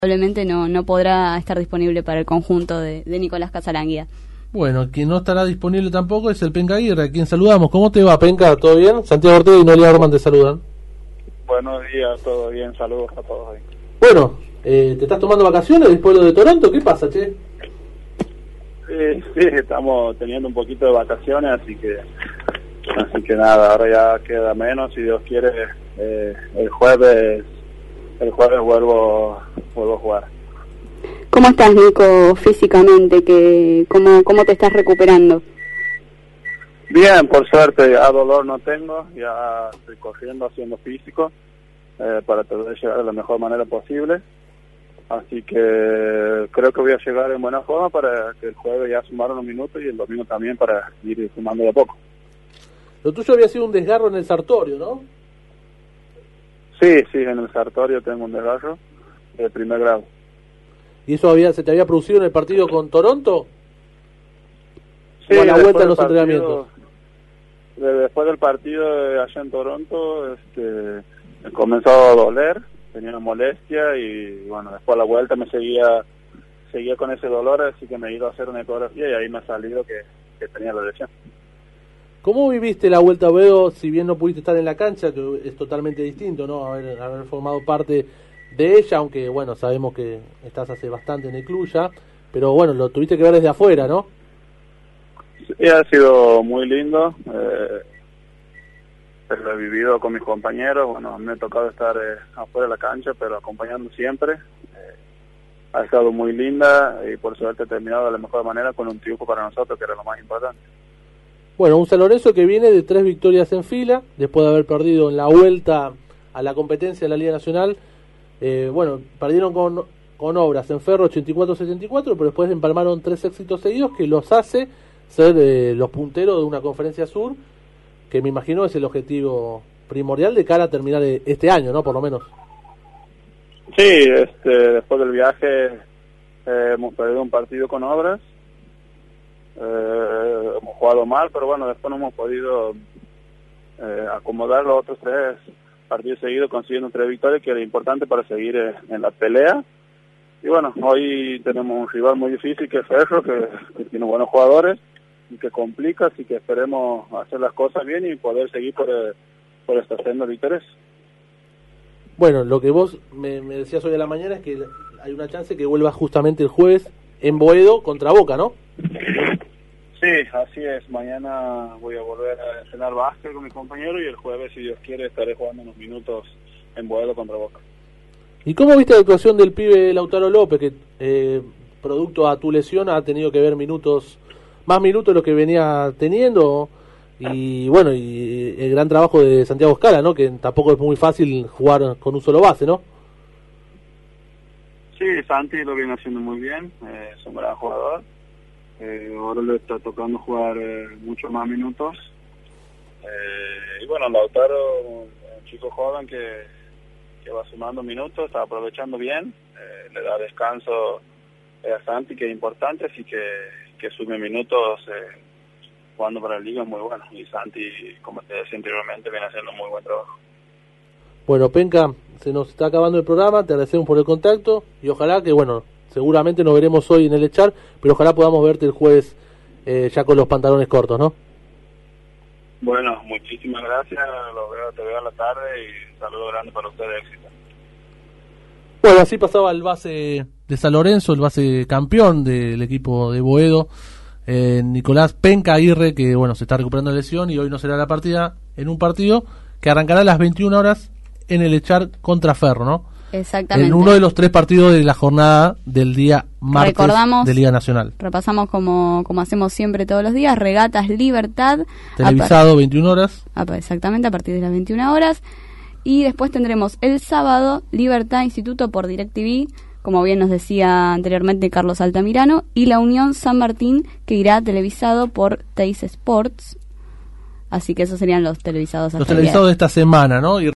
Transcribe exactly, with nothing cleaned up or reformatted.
probablemente no, no podrá estar disponible para el conjunto de, de Nicolás Casalanguida. Bueno, quien no estará disponible tampoco es el Penca Aguirre, a quien saludamos. ¿Cómo te va, Penca? ¿Todo bien? Santiago Ortega y Noelia Orman te saludan. Buenos días, todo bien, saludos a todos ahí. Bueno, eh, ¿te estás tomando vacaciones después de lo de Toronto? ¿Qué pasa, che? Sí, sí, estamos teniendo un poquito de vacaciones, así que así que nada, ahora ya queda menos, si Dios quiere, eh, el jueves el jueves vuelvo vuelvo a jugar. ¿Cómo estás, Nico, físicamente? ¿Qué, cómo, ¿Cómo te estás recuperando? Bien, por suerte, ya dolor no tengo, ya estoy corriendo, haciendo físico, eh, para poder llegar de la mejor manera posible. Así que creo que voy a llegar en buena forma para que el jueves ya sumar unos minutos y el domingo también para ir sumando de a poco. Lo tuyo había sido un desgarro en el sartorio, ¿no? Sí, sí, en el sartorio tengo un desgarro de primer grado. ¿Y eso había se te había producido en el partido con Toronto? Sí, ¿O a la vuelta en los partido, entrenamientos? De, después del partido de allá en Toronto, este, me comenzó a doler, tenía una molestia y bueno, después a la vuelta me seguía seguía con ese dolor, así que me he ido a hacer una ecografía y ahí me ha salido que, que tenía la lesión. ¿Cómo viviste la vuelta a Boedo, si bien no pudiste estar en la cancha, que es totalmente distinto, ¿no? Haber, haber formado parte de ella, aunque bueno, sabemos que estás hace bastante en el club ya, pero bueno, lo tuviste que ver desde afuera, ¿no? Sí, ha sido muy lindo, eh, lo he vivido con mis compañeros, bueno, me ha tocado estar eh, afuera de la cancha, pero acompañando siempre. Eh, ha estado muy linda y por suerte he terminado de la mejor manera con un triunfo para nosotros, que era lo más importante. Bueno, un San Lorenzo que viene de tres victorias en fila, después de haber perdido en la vuelta a la competencia de la Liga Nacional. Eh, bueno, perdieron con, con Obras en Ferro ochenta y cuatro a setenta y cuatro, pero después empalmaron tres éxitos seguidos que los hace ser eh, los punteros de una Conferencia Sur, que me imagino es el objetivo primordial de cara a terminar este año, ¿no? Por lo menos. Sí, este, después del viaje eh, hemos perdido un partido con Obras. Eh, hemos jugado mal, pero bueno, después no hemos podido eh, acomodar los otros tres partidos seguidos consiguiendo tres victorias, que era importante para seguir eh, en la pelea. Y bueno, hoy tenemos un rival muy difícil que es Ferro, que, que tiene buenos jugadores y que complica, así que esperemos hacer las cosas bien y poder seguir por, eh, por esta senda de victorias. Bueno, lo que vos me, me decías hoy a la mañana es que hay una chance que vuelva justamente el jueves en Boedo contra Boca, ¿no? Sí, así es. Mañana voy a volver a entrenar básquet con mi compañero y el jueves, si Dios quiere, estaré jugando unos minutos en Boedo contra Boca. ¿Y cómo viste la actuación del pibe Lautaro López, que eh, producto a tu lesión ha tenido que ver minutos, más minutos de lo que venía teniendo? Y bueno, y el gran trabajo de Santiago Scala, ¿no? Que tampoco es muy fácil jugar con un solo base, ¿no? Sí, Santi lo viene haciendo muy bien, eh, es un gran jugador. Eh, ahora le está tocando jugar eh, mucho más minutos. Eh, y bueno, Lautaro, un chico joven que, que va sumando minutos, está aprovechando bien, eh, le da descanso eh, a Santi, que es importante, así que, que sume minutos eh, jugando para la liga es muy bueno. Y Santi, como te decía anteriormente, viene haciendo muy buen trabajo. Bueno, Penca, se nos está acabando el programa, te agradecemos por el contacto y ojalá que, bueno, seguramente nos veremos hoy en el Echar, pero ojalá podamos verte el jueves eh, ya con los pantalones cortos, ¿no? Bueno, muchísimas gracias, lo veo, te veo a la tarde y un saludo grande para ustedes, éxito. Bueno, así pasaba el base de San Lorenzo, el base campeón del equipo de Boedo, eh, Nicolás Penca Aguirre, que bueno, se está recuperando de lesión y hoy no será la partida en un partido que arrancará a las veintiuna horas en el Echar contra Ferro, ¿no? Exactamente. En uno de los tres partidos de la jornada del día martes Recordamos, de Liga Nacional. Repasamos como, como hacemos siempre todos los días, Regatas Libertad. Televisado, veintiuna horas. Exactamente, a partir de las veintiuna horas. Y después tendremos el sábado, Libertad Instituto por DirecTV, como bien nos decía anteriormente Carlos Altamirano, y la Unión San Martín, que irá televisado por Teis Sports. Así que esos serían los televisados. Los televisados de esta semana, ¿no? Y